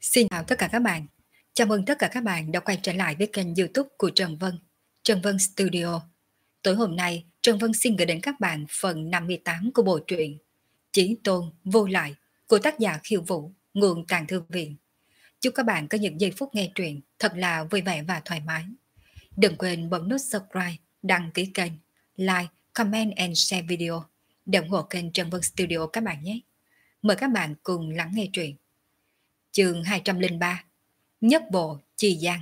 Xin chào tất cả các bạn. Chào mừng tất cả các bạn đã quay trở lại với kênh YouTube của Trần Vân, Trần Vân Studio. Tối hôm nay, Trần Vân xin gửi đến các bạn phần 58 của bộ truyện Chí Tôn Vô Lại của tác giả Khiêu Vũ, nguồn Tàng Thư Viện. Chúc các bạn có những giây phút nghe truyện thật là vui vẻ và thoải mái. Đừng quên bấm nút subscribe, đăng ký kênh, like, comment and share video để ủng hộ kênh Trần Vân Studio các bạn nhé. Mời các bạn cùng lắng nghe truyện. Chương 203, Nhất Bộ Chi Giang.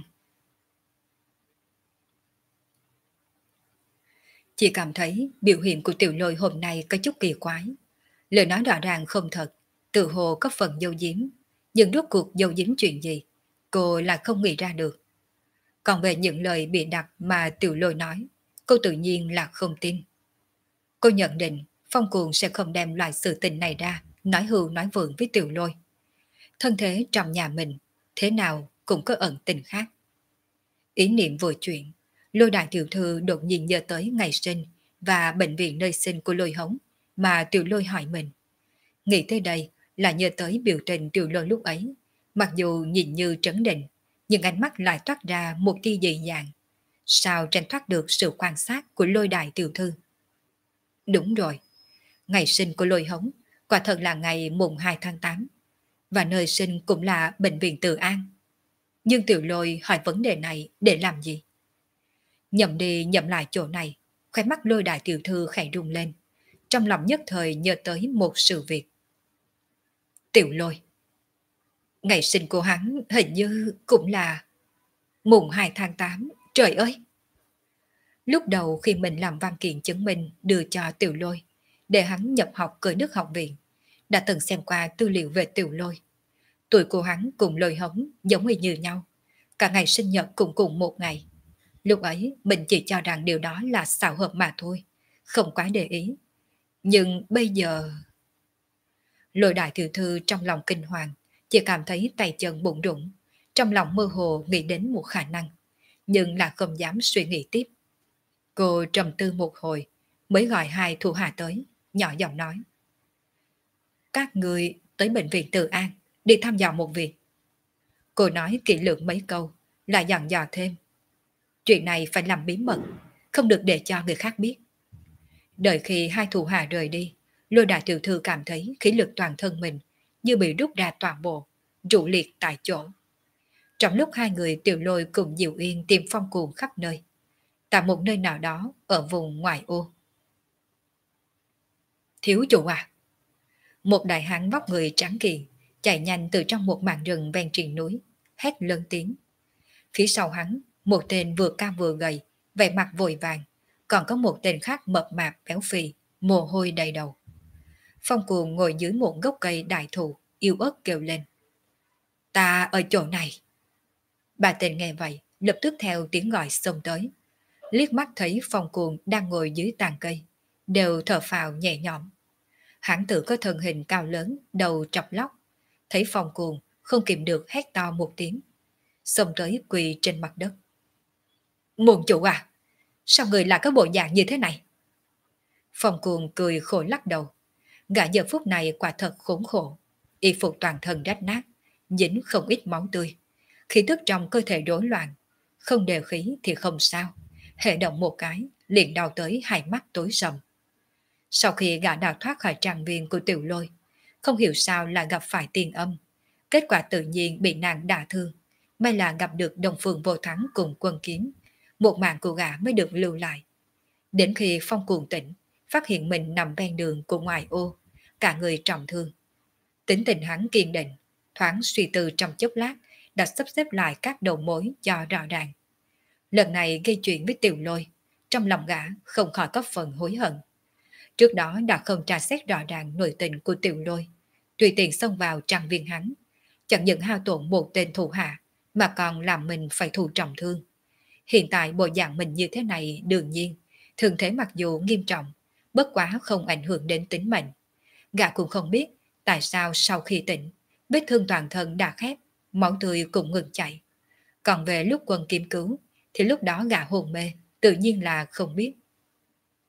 Chị cảm thấy biểu hiện của Tiểu Lôi hôm nay có chút kỳ quái. Lời nói rõ ràng không thật, tự hồ có phần dâu diếm, nhưng rốt cuộc dâu diếm chuyện gì, cô lại không nghĩ ra được. Còn về những lời bịa đặt mà Tiểu Lôi nói, cô tự nhiên là không tin. Cô nhận định Phong Cuồng sẽ không đem loại sự tình này ra, nói hưu nói vượng với Tiểu Lôi. Thân thế trong nhà mình, thế nào cũng có ẩn tình khác. Ý niệm vừa chuyển, Lôi đại tiểu thư đột nhiên nhớ tới ngày sinh và bệnh viện nơi sinh của Lôi Hống mà Tiểu Lôi hỏi mình. Nghĩ tới đây là nhớ tới biểu tình Tiểu Lôi lúc ấy, mặc dù nhìn như trấn định, nhưng ánh mắt lại toát ra một tia dị dạng. Sao tránh thoát được sự quan sát của Lôi đại tiểu thư? Đúng rồi, ngày sinh của Lôi Hống quả thật là ngày mùng 2 tháng 8, và nơi sinh cũng là bệnh viện Từ An. Nhưng Tiểu Lôi hỏi vấn đề này để làm gì? Nhậm đi nhậm lại chỗ này, khóe mắt Lôi đại tiểu thư khẽ rung lên. Trong lòng nhất thời nhớ tới một sự việc. Tiểu Lôi, ngày sinh của hắn hình như cũng là mùng 2 tháng 8, trời ơi! Lúc đầu khi mình làm văn kiện chứng minh đưa cho Tiểu Lôi, để hắn nhập học cởi Đức học viện, đã từng xem qua tư liệu về Tiểu Lôi. Tuổi của hắn cùng Lôi Hống giống như nhau, cả ngày sinh nhật cũng cùng một ngày. Lúc ấy mình chỉ cho rằng điều đó là xảo hợp mà thôi, không quá để ý. Nhưng bây giờ... Lôi đại tiểu thư trong lòng kinh hoàng, chỉ cảm thấy tay chân bụng rụng, trong lòng mơ hồ nghĩ đến một khả năng, nhưng là không dám suy nghĩ tiếp. Cô trầm tư một hồi, mới gọi hai thủ hạ tới, nhỏ giọng nói. Các người tới bệnh viện Từ An, đi thăm dò một việc. Cô nói kỹ lưỡng mấy câu, lại dặn dò thêm. Chuyện này phải làm bí mật, không được để cho người khác biết. Đợi khi hai thủ hạ rời đi, Lôi đại tiểu thư cảm thấy khí lực toàn thân mình như bị rút ra toàn bộ, trụ liệt tại chỗ. Trong lúc hai người Tiểu Lôi cùng Diệu Yên tìm Phong Cuồng khắp nơi, tại một nơi nào đó ở vùng ngoại ô. Thiếu chủ à! Một đại hán vóc người trắng kỳ chạy nhanh từ trong một mảng rừng ven triền núi, hét lớn tiếng. Phía sau hắn, một tên vừa cao vừa gầy, vẻ mặt vội vàng, còn có một tên khác mập mạp béo phì, mồ hôi đầy đầu. Phong Cuồng ngồi dưới một gốc cây đại thụ, yếu ớt kêu lên. Ta ở chỗ này. Bà tên nghe vậy, lập tức theo tiếng gọi xông tới. Liếc mắt thấy Phong Cuồng đang ngồi dưới tàn cây, đều thở phào nhẹ nhõm. Hãng tử có thân hình cao lớn, đầu trọc lóc. Thấy Phong Cuồng, không kìm được hét to một tiếng. Xông tới quỳ trên mặt đất. Môn chủ à, sao người lại có bộ dạng như thế này? Phong Cuồng cười khổ lắc đầu. Gã giờ phút này quả thật khốn khổ. Y phục toàn thân rách nát, dính không ít máu tươi. Khí tức trong cơ thể rối loạn, không đều khí thì không sao. Hệ động một cái, liền đau tới hai mắt tối sầm. Sau khi gã đào thoát khỏi tràng viên của Tiểu Lôi, không hiểu sao lại gặp phải tiên âm. Kết quả tự nhiên bị nàng đả thương. May là gặp được Đồng Phương Vô Thắng cùng Quân Kiếm. Một mạng của gã mới được lưu lại. Đến khi Phong Cuồng tỉnh, phát hiện mình nằm ven đường của ngoài ô, cả người trọng thương. Tính tình hắn kiên định, thoáng suy tư trong chốc lát, đã sắp xếp lại các đầu mối cho rõ ràng. Lần này gây chuyện với Tiểu Lôi, trong lòng gã không khỏi có phần hối hận. Trước đó đã không tra xét rõ ràng nội tình của Tiểu Lôi, tùy tiện xông vào trang viên hắn, chẳng những hao tổn một tên thủ hạ, mà còn làm mình phải thụ trọng thương. Hiện tại bộ dạng mình như thế này đương nhiên, thường thế mặc dù nghiêm trọng, bất quá không ảnh hưởng đến tính mệnh. Gã cũng không biết tại sao sau khi tỉnh, vết thương toàn thân đã khép, máu tươi cũng ngừng chảy. Còn về lúc Quân Kiếm cứu, thì lúc đó gã hôn mê, tự nhiên là không biết.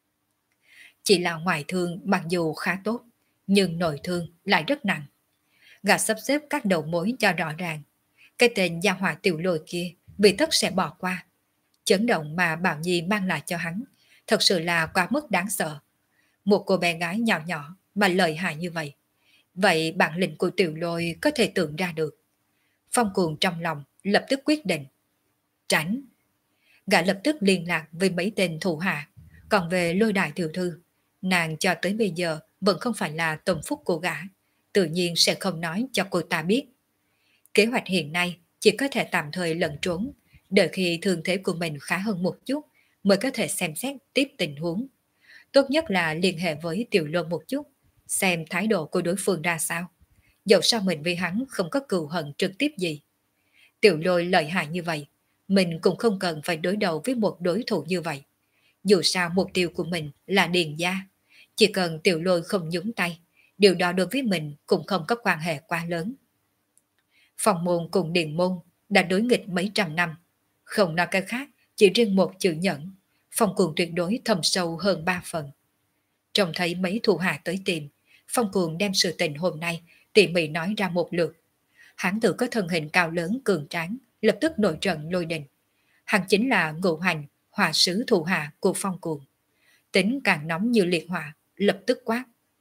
Chỉ là ngoại thương mặc dù khá tốt, nhưng nội thương lại rất nặng. Gã sắp xếp các đầu mối cho rõ ràng. Cái tên gia hỏa tiểu lôi kia bị tất sẽ bỏ qua. Chấn động mà Bảo Nhi mang lại cho hắn thật sự là quá mức đáng sợ. Một cô bé gái nhỏ nhỏ mà lợi hại như vậy. Vậy bản lĩnh của tiểu lôi có thể tưởng ra được. Phong Cuồng trong lòng lập tức quyết định. Tránh. Gã lập tức liên lạc với mấy tên thủ hạ. Còn về Lôi đại tiểu thư, nàng cho tới bây giờ vẫn không phải là tâm phúc của gã. Tự nhiên sẽ không nói cho cô ta biết. Kế hoạch hiện nay chỉ có thể tạm thời lẫn trốn, đợi khi thương thế của mình khá hơn một chút mới có thể xem xét tiếp tình huống. Tốt nhất là liên hệ với Tiểu Luân một chút, xem thái độ của đối phương ra sao. Dẫu sao mình với hắn không có cừu hận trực tiếp gì. Tiểu Lôi lợi hại như vậy, mình cũng không cần phải đối đầu với một đối thủ như vậy. Dù sao mục tiêu của mình là Điền gia, chỉ cần Tiểu Lôi không nhúng tay, điều đó đối với mình cũng không có quan hệ quá lớn. Phong môn cùng Điền môn đã đối nghịch mấy trăm năm, không nói cái khác, chỉ riêng một chữ nhẫn, Phong Cuồng tuyệt đối thâm sâu hơn 3 phần. Trông thấy mấy thủ hạ tới tìm, Phong Cuồng đem sự tình hôm nay tỉ mỉ nói ra một lượt. Hắn tự có thân hình cao lớn cường tráng, lập tức nổi trận lôi đình. Hắn chính là Ngũ Hành, hỏa sứ thủ hạ của Phong Cuồng. Tính càng nóng như liệt hỏa, lập tức quát.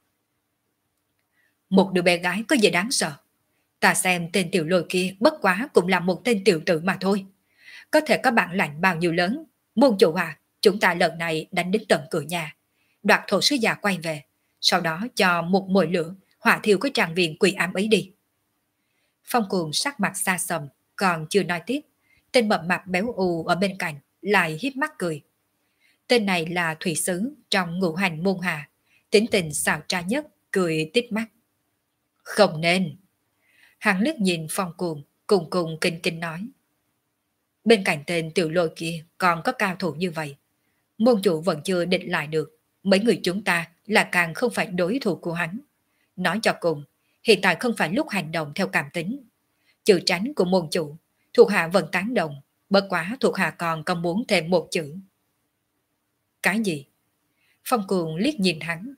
Một đứa bé gái có gì đáng sợ? Ta xem tên tiểu lôi kia bất quá cũng là một tên tiểu tử mà thôi. Có thể có bản lãnh bao nhiêu lớn. Môn chủ à, chúng ta lần này đánh đến tận cửa nhà. Đoạt thổ sứ già quay về. Sau đó cho một mồi lửa hỏa thiêu cái tràng viện quỷ ám ấy đi. Phong Cuồng sắc mặt xa sầm, còn chưa nói tiếp. Tên mập mạp béo ù ở bên cạnh lại hiếp mắt cười. Tên này là thủy sứ trong Ngũ Hành môn hạ. Tính tình xảo trá nhất, cười tít mắt. Không nên. Hắn liếc nhìn Phong Cuồng, cùng cùng kinh kinh nói. Bên cạnh tên tiểu lôi kia còn có cao thủ như vậy. Môn chủ vẫn chưa định lại được. Mấy người chúng ta là càng không phải đối thủ của hắn. Nói cho cùng, hiện tại không phải lúc hành động theo cảm tính. Chữ tránh của môn chủ, thuộc hạ vẫn tán đồng. Bất quá thuộc hạ còn có muốn thêm một chữ. Cái gì? Phong Cuồng liếc nhìn hắn.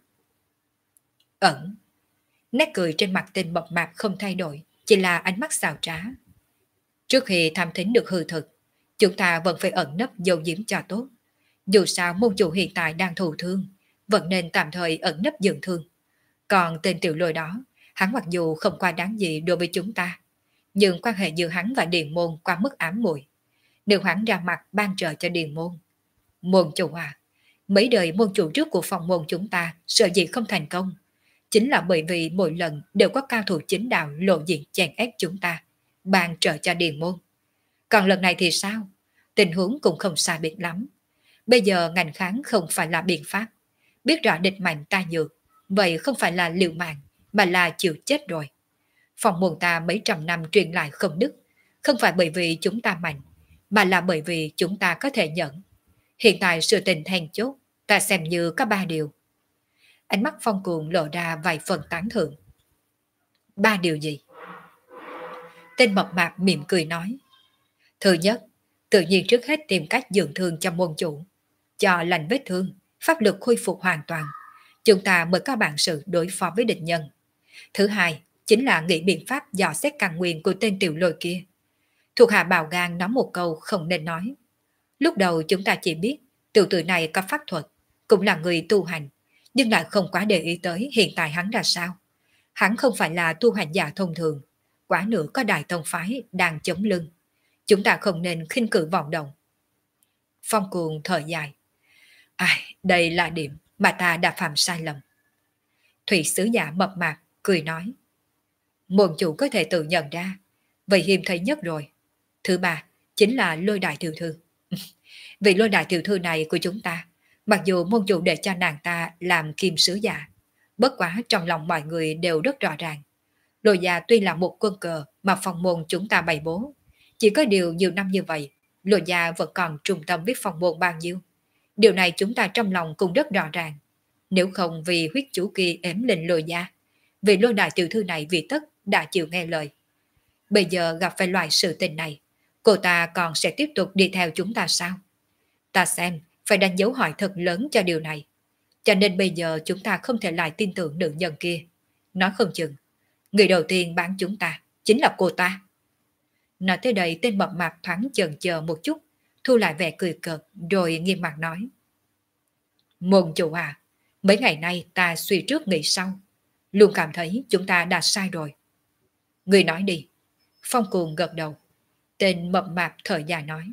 Ẩn. Nét cười trên mặt tên mập mạp không thay đổi, chỉ là ánh mắt xào trá. Trước khi tham thính được hư thực, chúng ta vẫn phải ẩn nấp dấu diếm cho tốt. Dù sao môn chủ hiện tại đang thụ thương, vẫn nên tạm thời ẩn nấp dưỡng thương. Còn tên tiểu lôi đó, hắn mặc dù không quá đáng gì đối với chúng ta, nhưng quan hệ giữa hắn và Điền môn quá mức ám muội. Nếu hắn ra mặt ban trợ cho Điền môn. Môn chủ à, mấy đời môn chủ trước của phòng môn chúng ta sợ gì không thành công. Chính là bởi vì mỗi lần đều có cao thủ chính đạo lộ diện chèn ép chúng ta, ban trợ cho Điền môn. Còn lần này thì sao? Tình huống cũng không sai biệt lắm. Bây giờ ngành kháng không phải là biện pháp. Biết rõ địch mạnh ta nhược, vậy không phải là liều mạng, mà là chịu chết rồi. Phòng môn ta mấy trăm năm truyền lại không đứt, không phải bởi vì chúng ta mạnh, mà là bởi vì chúng ta có thể nhận. Hiện tại sự tình then chốt, ta xem như có 3 điều. Ánh mắt Phong Cuồng lộ ra vài phần tán thưởng. 3 điều gì? Tên mập mạp mỉm cười nói. Thứ nhất, tự nhiên trước hết tìm cách dưỡng thương cho môn chủ. Cho lành vết thương, pháp lực khôi phục hoàn toàn. Chúng ta mới có bản sự đối phó với địch nhân. Thứ hai, chính là nghĩ biện pháp dò xét căn nguyên của tên tiểu lôi kia. Thuộc hạ bào gan nói một câu không nên nói. Lúc đầu chúng ta chỉ biết tiểu tử này có pháp thuật, cũng là người tu hành, nhưng lại không quá để ý tới hiện tại hắn ra sao. Hắn không phải là tu hành giả thông thường, quả nữa có đại tông phái đang chống lưng. Chúng ta không nên khinh cử vọng động. Phong Cuồng thở dài. Ai, đây là điểm mà ta đã phạm sai lầm. Thủy sứ giả mập mạp, cười nói. Môn chủ có thể tự nhận ra, vậy hiếm thấy nhất rồi. Thứ ba, chính là lôi đại tiểu thư. Vị lôi đại tiểu thư này của chúng ta, mặc dù môn chủ để cho nàng ta làm kim sứ giả, bất quá trong lòng mọi người đều rất rõ ràng. Lôi gia tuy là một quân cờ mà phòng môn chúng ta bày bố, chỉ có điều nhiều năm như vậy, lôi gia vẫn còn trung tâm với phòng môn bao nhiêu. Điều này chúng ta trong lòng cũng rất rõ ràng. Nếu không vì huyết chủ kia ém lên lôi gia, vì lôi đại tiểu thư này vì tất đã chịu nghe lời. Bây giờ gặp phải loại sự tình này, cô ta còn sẽ tiếp tục đi theo chúng ta sao? Ta xem phải đánh dấu hỏi thật lớn cho điều này. Cho nên bây giờ chúng ta không thể lại tin tưởng nữ nhân kia. Nói không chừng, Người đầu tiên bán chúng ta chính là cô ta. Nói tới đây tên mập mạp thoáng chần chờ một chút, thu lại vẻ cười cợt rồi nghiêm mặt nói. Môn chủ à, mấy ngày nay ta suy trước nghĩ sau, luôn cảm thấy chúng ta đã sai rồi. Người nói đi. Phong Cuồng gật đầu. Tên mập mạp thở dài nói.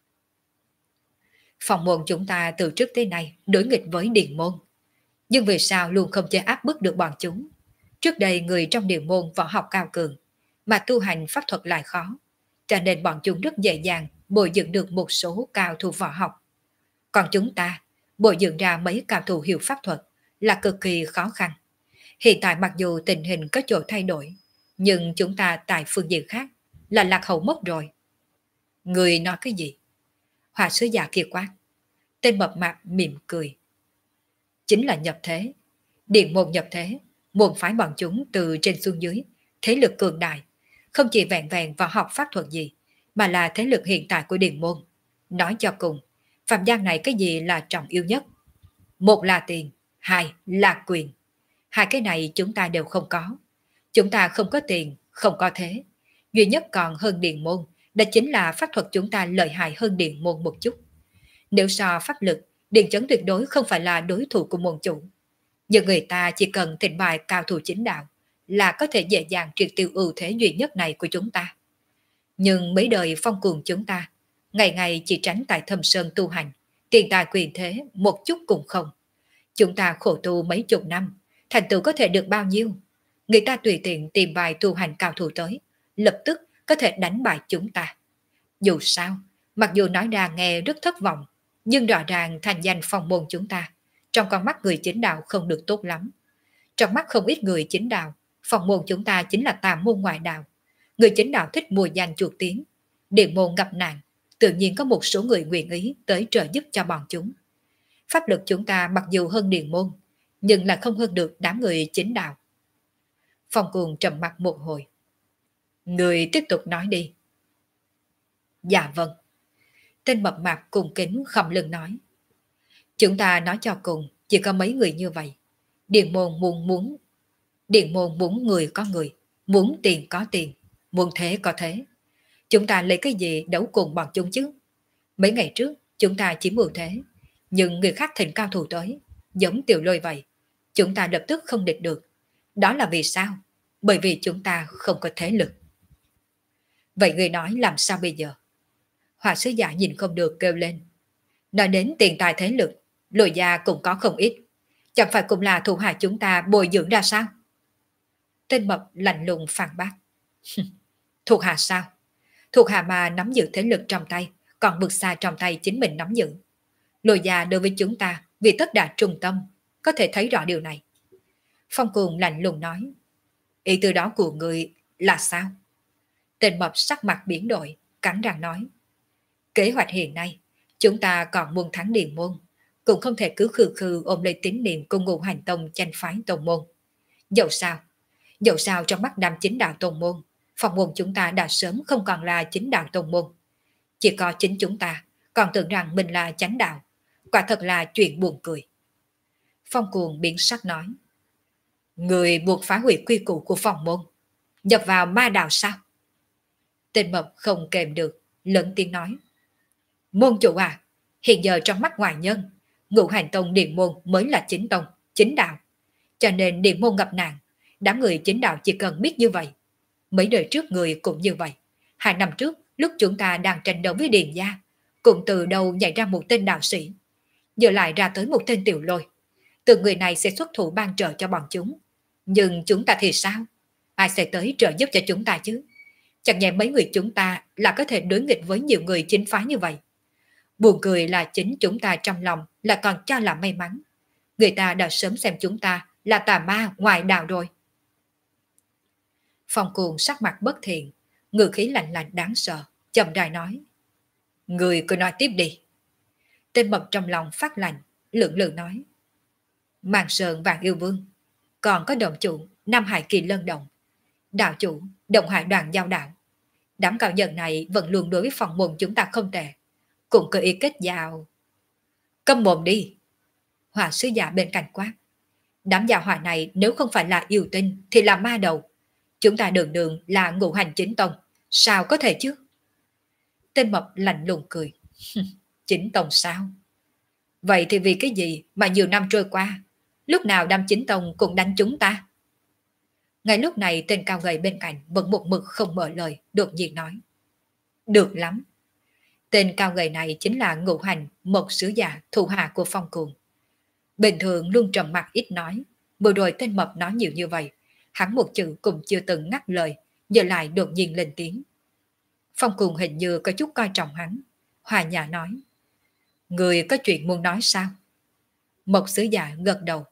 Phòng môn chúng ta từ trước tới nay đối nghịch với điện môn. Nhưng vì sao luôn không thể áp bức được bọn chúng? Trước đây người trong điện môn võ học cao cường, mà tu hành pháp thuật lại khó, cho nên bọn chúng rất dễ dàng bồi dưỡng được một số cao thủ võ học. Còn chúng ta, bồi dưỡng ra mấy cao thủ hiểu pháp thuật là cực kỳ khó khăn. Hiện tại mặc dù tình hình có chỗ thay đổi, nhưng chúng ta tại phương diện khác là lạc hậu mất rồi. Người nói cái gì? Hòa sứ giả kia quát. Tên mập mạp mỉm cười. Chính là nhập thế. Điện môn nhập thế, môn phái bọn chúng từ trên xuống dưới, thế lực cường đại, không chỉ vẹn vẹn vào học pháp thuật gì, mà là thế lực hiện tại của điện môn. Nói cho cùng, phạm gian này cái gì là trọng yếu nhất? Một là tiền, hai là quyền. Hai cái này chúng ta đều không có. Chúng ta không có tiền, không có thế. Duy nhất còn hơn điện môn, đó chính là pháp thuật chúng ta lợi hại hơn điện môn một chút. Nếu so pháp lực, điện chấn tuyệt đối không phải là đối thủ của môn chủ. Nhưng người ta chỉ cần thịnh bài cao thủ chính đạo là có thể dễ dàng triệt tiêu ưu thế duy nhất này của chúng ta. Nhưng mấy đời Phong Cuồng chúng ta, ngày ngày chỉ tránh tại Thâm Sơn tu hành, tiền tài quyền thế một chút cũng không. Chúng ta khổ tu mấy chục năm, thành tựu có thể được bao nhiêu? Người ta tùy tiện tìm vài tu hành cao thủ tới, lập tức có thể đánh bại chúng ta. Dù sao, mặc dù nói ra nghe rất thất vọng, nhưng rõ ràng thành danh phong môn chúng ta, trong con mắt người chính đạo không được tốt lắm. Trong mắt không ít người chính đạo, phong môn chúng ta chính là tà môn ngoại đạo. Người chính đạo thích mùa danh chuột tiếng, điện môn gặp nạn, tự nhiên có một số người nguyện ý tới trợ giúp cho bọn chúng. Pháp lực chúng ta mặc dù hơn điện môn, nhưng là không hơn được đám người chính đạo. Phong Cuồng trầm mặt một hồi. Người tiếp tục nói đi. Dạ vâng. Tên mập mạp cùng kính khom lưng nói. Chúng ta nói cho cùng, chỉ có mấy người như vậy. Điện môn muốn người có người, muốn tiền có tiền, muốn thế có thế. Chúng ta lấy cái gì đấu cùng bọn chúng chứ? Mấy ngày trước, chúng ta chỉ mưu thế, nhưng người khác thịnh cao thủ tới, giống Tiểu Lôi vậy. Chúng ta lập tức không địch được. Đó là vì sao? Bởi vì chúng ta không có thế lực. Vậy người nói làm sao bây giờ? Hòa sứ giả nhìn không được kêu lên. Nói đến tiền tài thế lực, Lôi gia cũng có không ít. Chẳng phải cũng là thủ hạ chúng ta bồi dưỡng ra sao? Tên mập lạnh lùng phản bác. Thuộc hạ sao? Thuộc hạ mà nắm giữ thế lực trong tay, còn vượt xa trong tay chính mình nắm giữ. Lôi gia đối với chúng ta vì tất đạt trung tâm, có thể thấy rõ điều này. Phong Cuồng lạnh lùng nói. Ý từ đó của người là sao? Tên mập sắc mặt biến đổi, cắn răng nói. Kế hoạch hiện nay, chúng ta còn muốn thắng điện môn, cũng không thể cứ khư khư ôm lấy tín niệm của Ngũ Hành Tông tranh phái tông môn. Dẫu sao trong mắt đám chính đạo tông môn, phòng môn chúng ta đã sớm không còn là chính đạo tông môn. Chỉ có chính chúng ta còn tưởng rằng mình là chánh đạo, quả thật là chuyện buồn cười. Phong Cuồng biến sắc nói. Người buộc phá hủy quy củ của phòng môn, nhập vào ma đạo sao? Tên mập không kèm được, lớn tiếng nói. Môn chủ à, hiện giờ trong mắt ngoại nhân, Ngũ Hành Tông điện môn mới là chính tông, chính đạo. Cho nên điện môn gặp nạn, đám người chính đạo chỉ cần biết như vậy. Mấy đời trước người cũng như vậy. 2 năm trước, lúc chúng ta đang tranh đấu với Điền gia, cũng từ đâu nhảy ra một tên đạo sĩ. Giờ lại ra tới một tên Tiểu Lôi. Từ người này sẽ xuất thủ ban trợ cho bọn chúng. Nhưng chúng ta thì sao? Ai sẽ tới trợ giúp cho chúng ta chứ? Chẳng nhẽ mấy người chúng ta là có thể đối nghịch với nhiều người chính phái như vậy. Buồn cười là chính chúng ta trong lòng là còn cho là may mắn. Người ta đã sớm xem chúng ta là tà ma ngoại đạo rồi. Phong Cuồng sắc mặt bất thiện, ngữ khí lạnh lạnh đáng sợ, chậm rãi nói. Người cứ nói tiếp đi. Tên mập trong lòng phát lạnh, lưỡng lự nói. Màn Sơn Vạn Yêu Vương, còn có đồng chủ Nam Hải Kỳ Lân Động, đạo chủ Động Hải Đoàn Giao Đạo. Đám cao nhân này vẫn luôn đối với phòng môn chúng ta không tệ, cũng cơ ý kết giao. Câm mồm đi. Hòa sứ giả bên cạnh quát. Đám gia hỏa này nếu không phải là yêu tinh thì là ma đầu. Chúng ta đường đường là ngũ hành chính tông, sao có thể chứ? Tên mập lạnh lùng cười. Chính tông sao? Vậy thì vì cái gì mà nhiều năm trôi qua, lúc nào đám chính tông cũng đánh chúng ta? Ngay lúc này tên cao gầy bên cạnh vẫn một mực không mở lời, đột nhiên nói. Được lắm. Tên cao gầy này chính là ngũ hành một sứ giả thủ hạ của Phong Cuồng. Bình thường luôn trầm mặc ít nói, vừa rồi tên mập nói nhiều như vậy, hắn một chữ cũng chưa từng ngắt lời, giờ lại đột nhiên lên tiếng. Phong Cuồng hình như có chút coi trọng hắn, hòa nhã nói. Người có chuyện muốn nói sao? Một sứ giả gật đầu.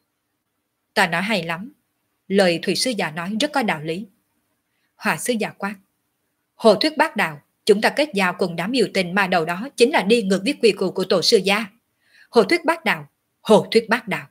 Ta nói hay lắm, lời thủy sứ giả nói rất có đạo lý. Hòa sứ giả quát. Hồ thuyết bác đạo, chúng ta kết giao cùng đám yêu tình mà đầu đó chính là đi ngược với quy củ của tổ sư gia. Hồ thuyết bác đạo, hồ thuyết bác đạo.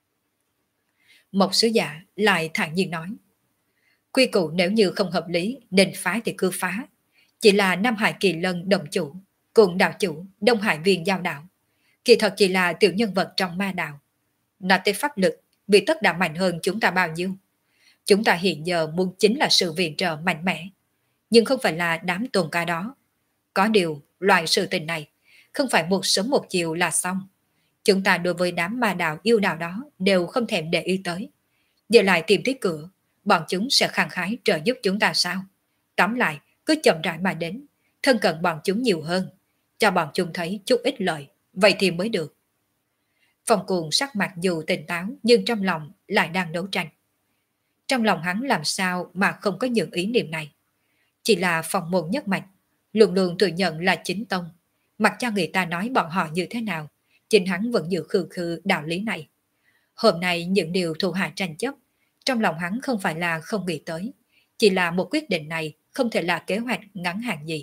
Một sứ giả lại thản nhiên nói. Quy củ nếu như không hợp lý nên phá thì cứ phá. Chỉ là Nam Hải Kỳ Lân đồng chủ, cùng đạo chủ Đông Hải Viên giao đạo. Kỳ thật chỉ là tiểu nhân vật trong ma đạo. Nói tới pháp lực, vì tất đã mạnh hơn chúng ta bao nhiêu. Chúng ta hiện giờ muốn chính là sự viện trợ mạnh mẽ, nhưng không phải là đám tôn ca đó. Có điều, loại sự tình này, không phải một sớm một chiều là xong. Chúng ta đối với đám ma đạo yêu đạo đó đều không thèm để ý tới. Giờ lại tìm tới cửa, bọn chúng sẽ khẳng khái trợ giúp chúng ta sao? Tóm lại, cứ chậm rãi mà đến, thân cận bọn chúng nhiều hơn, cho bọn chúng thấy chút ít lợi, vậy thì mới được. Phong Cuồng sắc mặt dù tỉnh táo nhưng trong lòng lại đang đấu tranh. Trong lòng hắn làm sao mà không có những ý niệm này. Chỉ là Phong môn nhất mạch, luôn luôn tự nhận là chính tông, mặc cho người ta nói bọn họ như thế nào, chính hắn vẫn giữ khư khư đạo lý này. Hôm nay những điều thù hạ tranh chấp, trong lòng hắn không phải là không nghĩ tới, chỉ là một quyết định này không thể là kế hoạch ngắn hạn gì,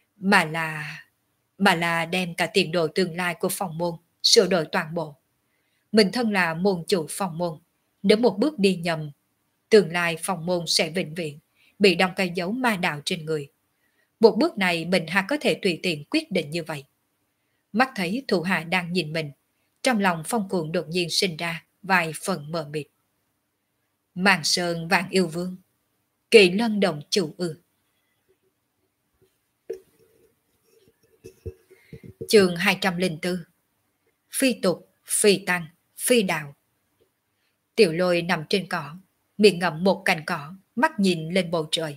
mà là đem cả tiền đồ tương lai của Phong môn sửa đổi toàn bộ. Mình thân là môn chủ Phong môn, nếu một bước đi nhầm, tương lai Phong môn sẽ vĩnh viễn bị đong cây dấu ma đạo trên người. Một bước này mình há có thể tùy tiện quyết định như vậy. Mắt thấy thủ hạ đang nhìn mình, trong lòng Phong Cuồng đột nhiên sinh ra vài phần mờ mịt. Màn Sơn Vạn Yêu Vương, Kỳ Lân Đồng Chủ ư? Chương 204. Phi tục, phi tăng, phi đạo. Tiểu Lôi nằm trên cỏ, miệng ngậm một cành cỏ, mắt nhìn lên bầu trời.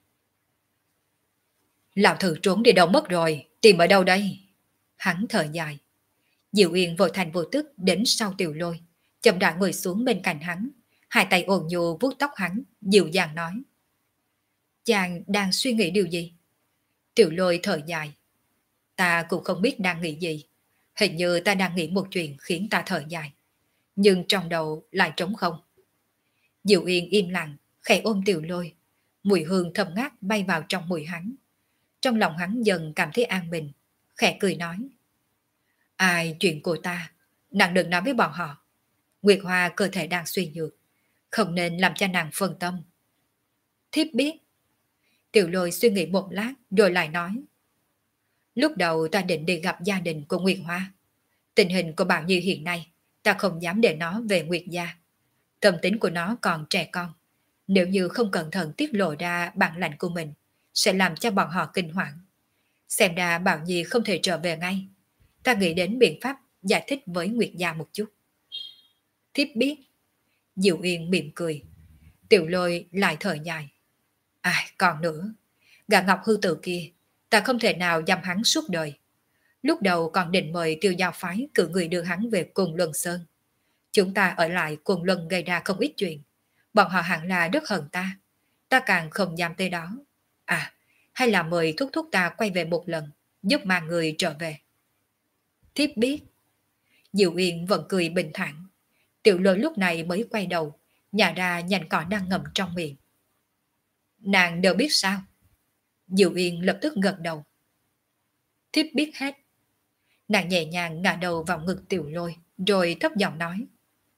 Lão thử trốn đi đâu mất rồi, tìm ở đâu đây? Hắn thở dài. Diệu Yên vô thành vô tức đến sau Tiểu Lôi, chậm rãi ngồi xuống bên cạnh hắn, hai tay ôn nhu vuốt tóc hắn, dịu dàng nói. Chàng đang suy nghĩ điều gì? Tiểu Lôi thở dài. Ta cũng không biết đang nghĩ gì. Hình như ta đang nghĩ một chuyện khiến ta thở dài. Nhưng trong đầu lại trống không. Diệu Yên im lặng, khẽ ôm Tiểu Lôi. Mùi hương thơm ngát bay vào trong mũi hắn. Trong lòng hắn dần cảm thấy an bình, khẽ cười nói. Ai chuyện của ta, nàng đừng nói với bọn họ. Nguyệt Hoa cơ thể đang suy nhược, không nên làm cho nàng phân tâm. Thiếp biết. Tiểu Lôi suy nghĩ một lát rồi lại nói. Lúc đầu ta định đi gặp gia đình của Nguyệt Hoa. Tình hình của Bảo Nhi hiện nay, ta không dám để nó về Nguyệt gia. Tâm tính của nó còn trẻ con. Nếu như không cẩn thận tiết lộ ra bản lãnh của mình, sẽ làm cho bọn họ kinh hoàng. Xem ra Bảo Nhi không thể trở về ngay. Ta nghĩ đến biện pháp giải thích với Nguyệt gia một chút. Thiếp biết. Diệu Yên mỉm cười. Tiểu Lôi lại thở dài. Ai còn nữa, gã Ngọc Hư Tử kia, ta không thể nào giam hắn suốt đời. Lúc đầu còn định mời Tiêu Giao phái cử người đưa hắn về Cồn Luân Sơn. Chúng ta ở lại Cồn Luân gây ra không ít chuyện. Bọn họ hẳn là rất hận ta. Ta càng không dám tới đó. À, hay là mời thúc thúc ta quay về một lần, giúp mang người trở về. Thiếp biết. Diệu Yên vẫn cười bình thản. Tiểu Lôi lúc này mới quay đầu, nhả ra nhành cỏ đang ngậm trong miệng. Nàng đều biết sao? Diệu Yên lập tức gật đầu. Thiếp biết hết. Nàng nhẹ nhàng ngả đầu vào ngực Tiểu Lôi, rồi thấp giọng nói.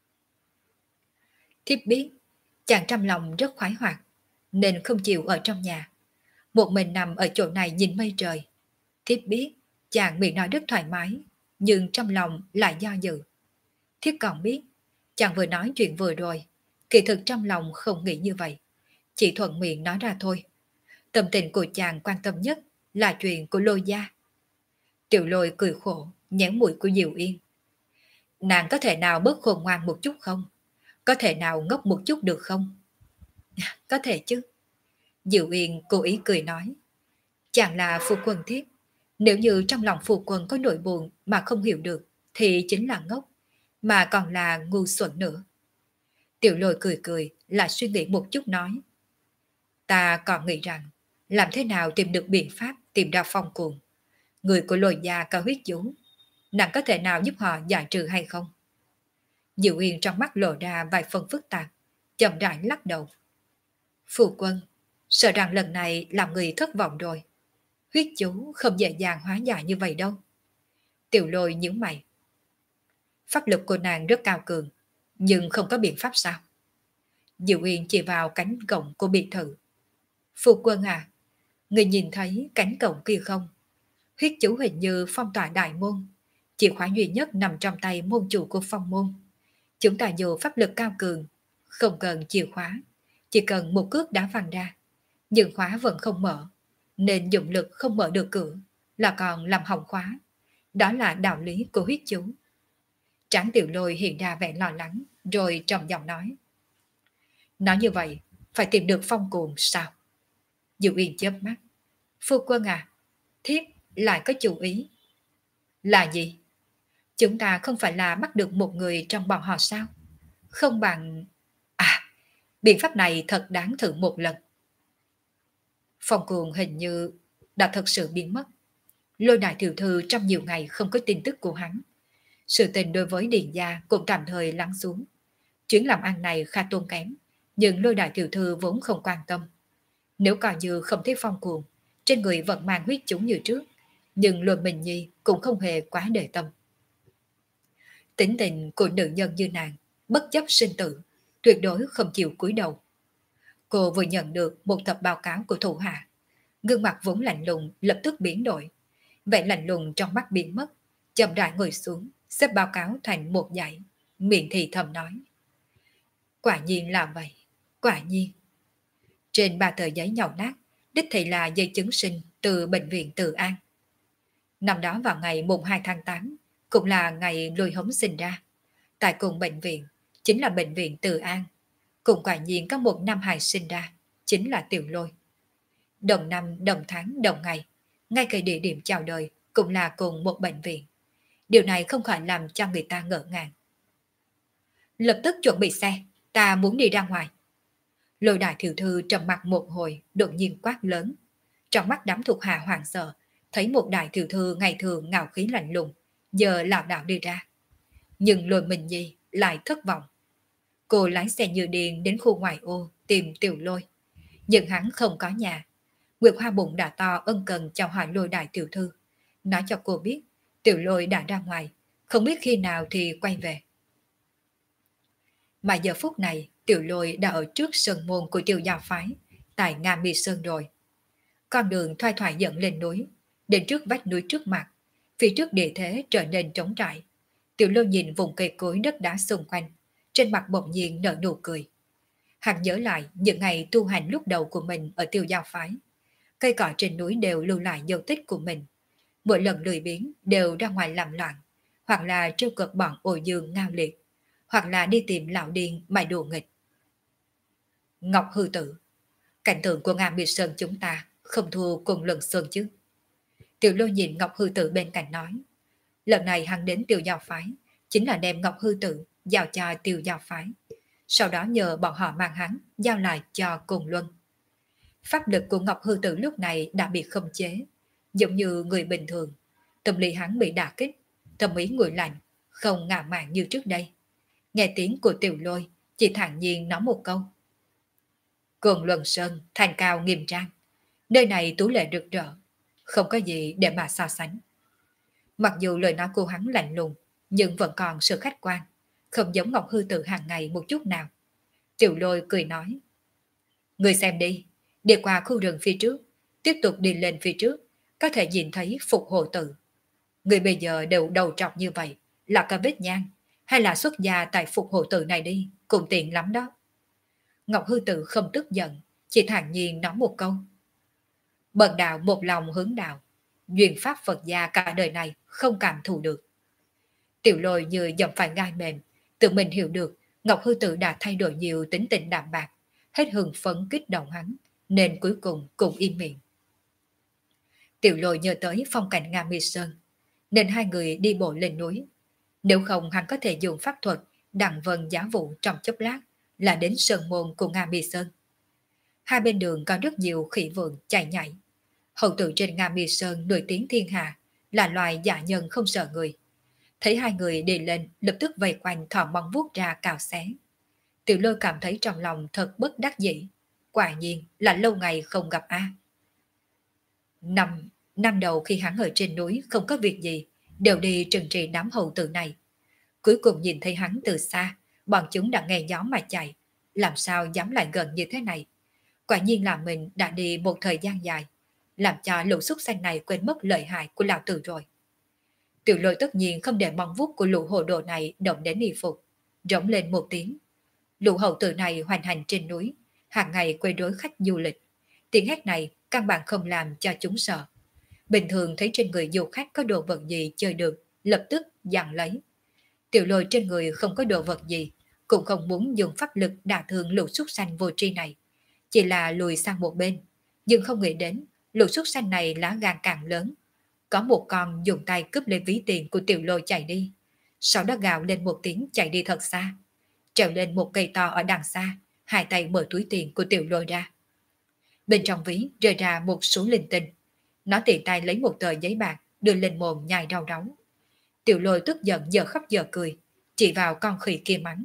Thiếp biết, chàng trong lòng rất khoái hoạt, nên không chịu ở trong nhà. Một mình nằm ở chỗ này nhìn mây trời. Thiếp biết, chàng miệng nói rất thoải mái, nhưng trong lòng lại do dự. Thiếp còn biết, chàng vừa nói chuyện vừa rồi, kỳ thực trong lòng không nghĩ như vậy. chỉ thuận miệng nói ra thôi. Tâm tình của chàng quan tâm nhất là chuyện của Lôi gia. Tiểu Lôi cười khổ, nhéo mũi của Diệu Yên. Nàng có thể nào bớt khôn ngoan một chút không? Có thể nào ngốc một chút được không? Có thể chứ. Diệu Yên cố ý cười nói. Chàng là phu quân thiết. Nếu như trong lòng phu quân có nỗi buồn mà không hiểu được, thì chính là ngốc, mà còn là ngu xuẩn nữa. Tiểu Lôi cười cười, lại suy nghĩ một chút nói. Ta còn nghĩ rằng, làm thế nào tìm được biện pháp tìm ra Phong Cuồng. Người của Lôi gia có huyết chú, nàng có thể nào giúp họ giải trừ hay không? Diệu Yên trong mắt lộ ra vài phần phức tạp, chậm rãi lắc đầu. Phu quân, sợ rằng lần này làm người thất vọng rồi. Huyết chú không dễ dàng hóa giải như vậy đâu. Tiểu Lôi nhíu mày. Pháp lực của nàng rất cao cường, nhưng không có biện pháp sao? Diệu Yên chỉ vào cánh cổng của biệt thự. Phu quân à, người nhìn thấy cánh cổng kia không? Huyết chú hình như phong tỏa đại môn, chìa khóa duy nhất nằm trong tay môn chủ của phong môn. Chúng ta dù pháp lực cao cường, không cần chìa khóa, chỉ cần một cước đá văng ra, nhưng khóa vẫn không mở, nên dụng lực không mở được cửa, là còn làm hỏng khóa. Đó là đạo lý của huyết chú. Tráng Tiểu Lôi hiện ra vẻ lo lắng, rồi trầm giọng nói. Nói như vậy, phải tìm được Phong Cuồng sao? Diệu Yên chớp mắt. Phu quân à, thiếp lại có chủ ý. Là gì? Chúng ta không phải là bắt được một người trong bọn họ sao? Không bằng... À, biện pháp này thật đáng thử một lần. Phong Cuồng hình như đã thật sự biến mất. Lôi đại tiểu thư trong nhiều ngày không có tin tức của hắn. Sự tình đối với Điền gia cũng tạm thời lắng xuống. Chuyến làm ăn này khá tốn kém, nhưng lôi đại tiểu thư vốn không quan tâm. Nếu coi như không thấy Phong Cuồng, trên người vẫn mang huyết chúng như trước, nhưng Lôi Minh Nhi cũng không hề quá để tâm. Tính tình của nữ nhân như nàng, bất chấp sinh tử, tuyệt đối không chịu cúi đầu. Cô vừa nhận được một tập báo cáo của thủ hạ, gương mặt vốn lạnh lùng lập tức biến đổi. Vẻ lạnh lùng trong mắt biến mất, chậm rãi ngồi xuống, xếp báo cáo thành một dãy, miệng thì thầm nói. Quả nhiên là vậy, quả nhiên. Trên ba tờ giấy nhàu nát, đích thị là giấy chứng sinh từ bệnh viện Từ An. Năm đó vào ngày mùng 2 tháng 8, cũng là ngày Lôi Hống sinh ra. Tại cùng bệnh viện, chính là bệnh viện Từ An. Cũng quả nhiên có một nam hài sinh ra, chính là Tiểu Lôi. Đồng năm, đồng tháng, đồng ngày, ngay cả địa điểm chào đời cũng là cùng một bệnh viện. Điều này không khỏi làm cho người ta ngỡ ngàng. Lập tức chuẩn bị xe, ta muốn đi ra ngoài. Lôi đại tiểu thư trầm mặt một hồi, đột nhiên quát lớn. Trong mắt đám thuộc hạ hoảng sợ, thấy một đại tiểu thư ngày thường ngạo khí lạnh lùng, giờ lảo đảo đi ra. Nhưng Lôi Minh Nhi lại thất vọng. Cô lái xe như điên đến khu ngoại ô tìm Tiểu Lôi. Nhưng hắn không có nhà. Nguyệt Hoa bụng đã to ân cần chào hỏi Lôi đại tiểu thư, nói cho cô biết Tiểu Lôi đã ra ngoài, không biết khi nào thì quay về. Mà giờ phút này, Tiểu Lôi đã ở trước sơn môn của Tiểu gia phái, tại Nga Mi Sơn rồi. Con đường thoai thoải dẫn lên núi, đến trước vách núi trước mặt, phía trước địa thế trở nên trống trải. Tiểu Lôi nhìn vùng cây cối đất đá xung quanh, trên mặt bỗng nhiên nở nụ cười. Hắn nhớ lại những ngày tu hành lúc đầu của mình ở Tiểu gia phái. Cây cỏ trên núi đều lưu lại dấu tích của mình. Mỗi lần lười biếng đều ra ngoài làm loạn, hoặc là trêu cợt bọn Ô Dương Ngao Liệt, hoặc là đi tìm lão điên mà đùa nghịch. Ngọc Hư Tử, cảnh tượng của Nga Mi Sơn chúng ta không thua cùng lần Sơn chứ. Tiểu Lôi nhìn Ngọc Hư Tử bên cạnh nói. Lần này hắn đến Tiểu Giao Phái, chính là đem Ngọc Hư Tử giao cho Tiểu Giao Phái. Sau đó nhờ bọn họ mang hắn giao lại cho Côn Luân. Pháp lực của Ngọc Hư Tử lúc này đã bị khống chế, giống như người bình thường. Tâm lý hắn bị đả kích, tâm ý nguội lạnh, không ngạo mạn như trước đây. Nghe tiếng của Tiểu Lôi, chỉ thản nhiên nói một câu. Côn Luân Sơn, thành cao nghiêm trang. Nơi này tú lệ rực rỡ, không có gì để mà so sánh. Mặc dù lời nói của hắn lạnh lùng, nhưng vẫn còn sự khách quan, không giống Ngọc Hư Tử hàng ngày một chút nào. Tiểu Lôi cười nói. Người xem đi, đi qua khu rừng phía trước, tiếp tục đi lên phía trước, có thể nhìn thấy Phục Hồ Tử. Người bây giờ đều đầu trọc như vậy, là cả vết nhang, hay là xuất gia tại Phục Hồ Tử này đi, cũng tiện lắm đó. Ngọc Hư Tử không tức giận, chỉ thản nhiên nói một câu. Bần đạo một lòng hướng đạo, duyên pháp Phật gia cả đời này không cảm thụ được. Tiểu Lôi như dầm phải gai mềm, tự mình hiểu được Ngọc Hư Tử đã thay đổi nhiều tính tình đạm bạc, hết hưng phấn kích động hắn, nên cuối cùng cũng im miệng. Tiểu Lôi nhớ tới phong cảnh Nga Mi Sơn, nên hai người đi bộ lên núi. Nếu không hắn có thể dùng pháp thuật đặng vân giá vụ trong chốc lát là đến sơn môn của Nga Mi Sơn. Hai bên đường có rất nhiều khỉ vượn chạy nhảy. Hậu tử trên Nga Mi Sơn nổi tiếng thiên hạ, là loài dạ nhân không sợ người. Thấy hai người đi lên, lập tức vây quanh thò móng vuốt ra cào xé. Tiểu Lôi cảm thấy trong lòng thật bất đắc dĩ. Quả nhiên là lâu ngày không gặp A. Năm đầu khi hắn ở trên núi không có việc gì, đều đi trừng trị đám hầu tử này. Cuối cùng nhìn thấy hắn từ xa, bọn chúng đã nghe gió mà chạy. Làm sao dám lại gần như thế này? Quả nhiên là mình đã đi một thời gian dài, làm cho lũ súc sanh này quên mất lợi hại của lão tử rồi. Tiểu Lôi tất nhiên không để mong vuốt của lũ hồ đồ này động đến y phục, rống lên một tiếng. Lũ hậu tử này hoành hành trên núi, hàng ngày quấy rối khách du lịch. Tiếng hét này căn bản không làm cho chúng sợ. Bình thường thấy trên người du khách có đồ vật gì chơi được, lập tức giằng lấy. Tiểu Lôi trên người không có đồ vật gì, cũng không muốn dùng pháp lực đả thương lũ súc sanh vô tri này. Chỉ là lùi sang một bên, nhưng không nghĩ đến lũ súc sanh này lá gan càng lớn. Có một con dùng tay cướp lấy ví tiền của Tiểu Lôi chạy đi, sau đó gào lên một tiếng chạy đi thật xa, trèo lên một cây to ở đằng xa, hai tay mở túi tiền của Tiểu Lôi ra. Bên trong ví rơi ra một số linh tinh. Nó tiện tay lấy một tờ giấy bạc đưa lên mồm nhai đau đáu. Tiểu Lôi tức giận giờ khóc giờ cười, chỉ vào con khỉ kia mắng.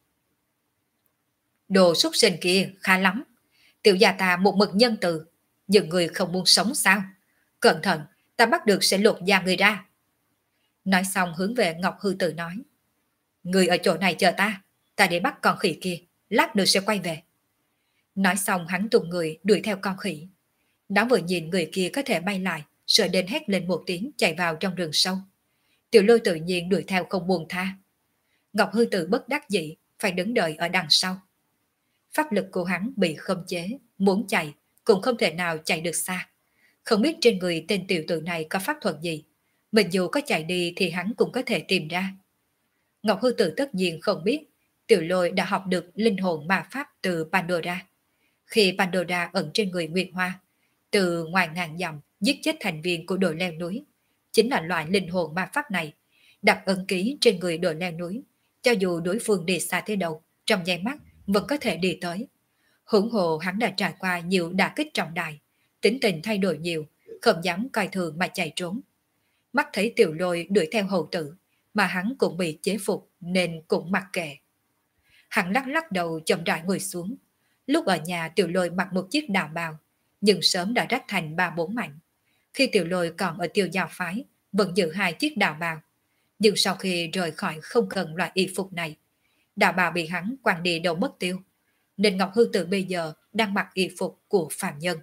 Đồ súc sinh kia khá lắm. Tiểu gia ta một mực nhân từ, nhưng người không muốn sống sao? Cẩn thận, ta bắt được sẽ lột da người ra. Nói xong hướng về Ngọc Hư Tử nói. Người ở chỗ này chờ ta đi bắt con khỉ kia, lát nữa sẽ quay về. Nói xong hắn tung người đuổi theo con khỉ. Nó vừa nhìn người kia có thể bay lại, sợ đến hét lên một tiếng chạy vào trong rừng sâu. Tiểu Lôi tự nhiên đuổi theo không buồn tha. Ngọc Hư Tử bất đắc dĩ, phải đứng đợi ở đằng sau. Pháp lực của hắn bị khống chế, muốn chạy cũng không thể nào chạy được xa. Không biết trên người tên tiểu tử này có pháp thuật gì, mình dù có chạy đi thì hắn cũng có thể tìm ra. Ngọc Hư Tử tất nhiên không biết, Tiểu Lôi đã học được linh hồn ma pháp từ Pandora. Khi Pandora ẩn trên người Nguyệt Hoa, từ ngoài ngàn dặm giết chết thành viên của đội leo núi, chính là loại linh hồn ma pháp này, đặt ấn ký trên người đội leo núi, cho dù đối phương đi xa thế đâu, trong giây mắt vẫn có thể đi tới. Hưởng hộ hắn đã trải qua nhiều đả kích trọng đại, tính tình thay đổi nhiều, không dám coi thường mà chạy trốn. Mắt thấy Tiểu Lôi đuổi theo hầu tử, mà hắn cũng bị chế phục nên cũng mặc kệ. Hắn lắc lắc đầu chậm rãi ngồi xuống. Lúc ở nhà Tiểu Lôi mặc một chiếc đạo bào, nhưng sớm đã rách thành 3-4 mảnh. Khi Tiểu Lôi còn ở Tiêu Giao phái, vẫn giữ hai chiếc đạo bào. Nhưng sau khi rời khỏi không cần loại y phục này, đạo bào bị hắn quăng đi đâu mất tiêu, nên Ngọc Hư Tử bây giờ đang mặc y phục của phàm nhân.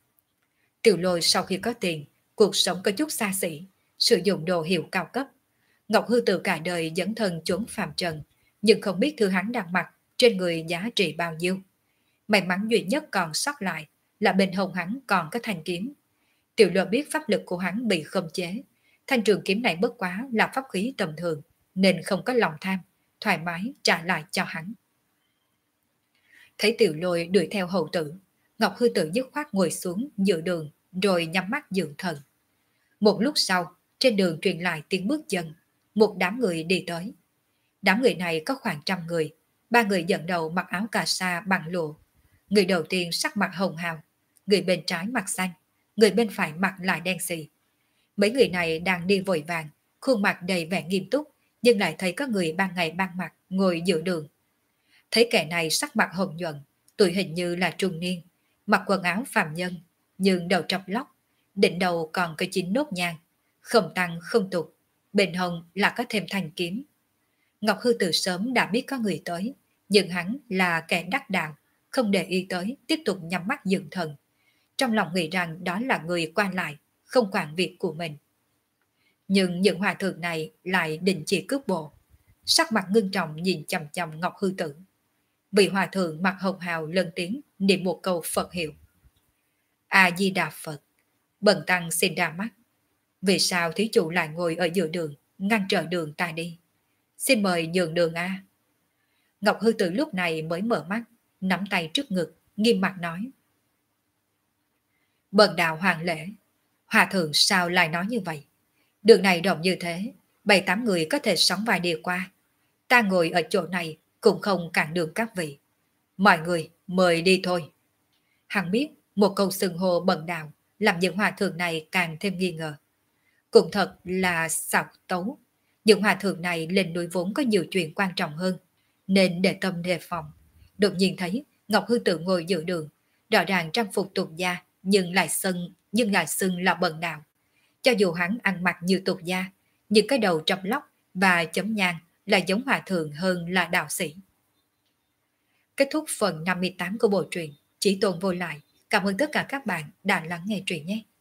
Tiểu Lôi sau khi có tiền, cuộc sống có chút xa xỉ, sử dụng đồ hiệu cao cấp. Ngọc Hư Tử cả đời dấn thân trốn phàm trần, nhưng không biết thứ hắn đang mặc trên người giá trị bao nhiêu. May mắn duy nhất còn sót lại là bên hông hắn còn có thanh kiếm. Tiểu Lôi biết pháp lực của hắn bị khống chế, thanh trường kiếm này bất quá là pháp khí tầm thường, nên không có lòng tham, thoải mái trả lại cho hắn. Thấy Tiểu Lôi đuổi theo hầu tử, Ngọc Hư Tử dứt khoát ngồi xuống giữa đường rồi nhắm mắt dưỡng thần. Một lúc sau, trên đường truyền lại tiếng bước chân, một đám người đi tới. Đám người này có khoảng 100 người, 3 người dẫn đầu mặc áo cà sa bằng lụa. Người đầu tiên sắc mặt hồng hào, người bên trái mặt xanh, người bên phải mặt lại đen xì. Mấy người này đang đi vội vàng, khuôn mặt đầy vẻ nghiêm túc, nhưng lại thấy có người ban ngày ban mặt ngồi giữa đường. Thấy kẻ này sắc mặt hồng nhuận, tuổi hình như là trung niên, mặc quần áo phàm nhân, nhưng đầu trọc lóc, đỉnh đầu còn có 9 nốt nhang, không tăng không tục, bên hông là có thêm thanh kiếm. Ngọc Hư từ sớm đã biết có người tới, nhưng hắn là kẻ đắc đạo, không để ý tới, tiếp tục nhắm mắt dưỡng thần. Trong lòng nghĩ rằng đó là người qua lại, không quản việc của mình. Nhưng những hòa thượng này lại định chỉ cướp bộ, sắc mặt ngưng trọng nhìn chằm chằm Ngọc Hư Tử. Vị hòa thượng mặc hồng hào lên tiếng niệm một câu Phật hiệu. A-di-đà Phật, bần tăng xin ra mắt. Vì sao thí chủ lại ngồi ở giữa đường, ngăn trở đường ta đi? Xin mời nhường đường A. Ngọc Hư Tử lúc này mới mở mắt, nắm tay trước ngực, nghiêm mặt nói. Bần đạo hoàng lễ, hòa thượng sao lại nói như vậy? Đường này rộng như thế, 7-8 người có thể sóng vai đi qua. Ta ngồi ở chỗ này cũng không cản đường các vị. Mọi người mời đi thôi. Hắn biết một câu xưng hô bần đạo làm những hòa thượng này càng thêm nghi ngờ. Cũng thật là xảo tấu. Những hòa thượng này lên núi vốn có nhiều chuyện quan trọng hơn, nên để tâm đề phòng. Đột nhiên thấy Ngọc Hư Tử ngồi giữa đường, rõ ràng trang phục tục gia nhưng lại xưng là bần đạo. Cho dù hắn ăn mặc như tục gia, nhưng cái đầu trọc lóc và chấm nhang là giống hòa thượng hơn là đạo sĩ. Kết thúc phần 58 của bộ truyện Chỉ Tồn Vô Lại. Cảm ơn tất cả các bạn đã lắng nghe truyện nhé.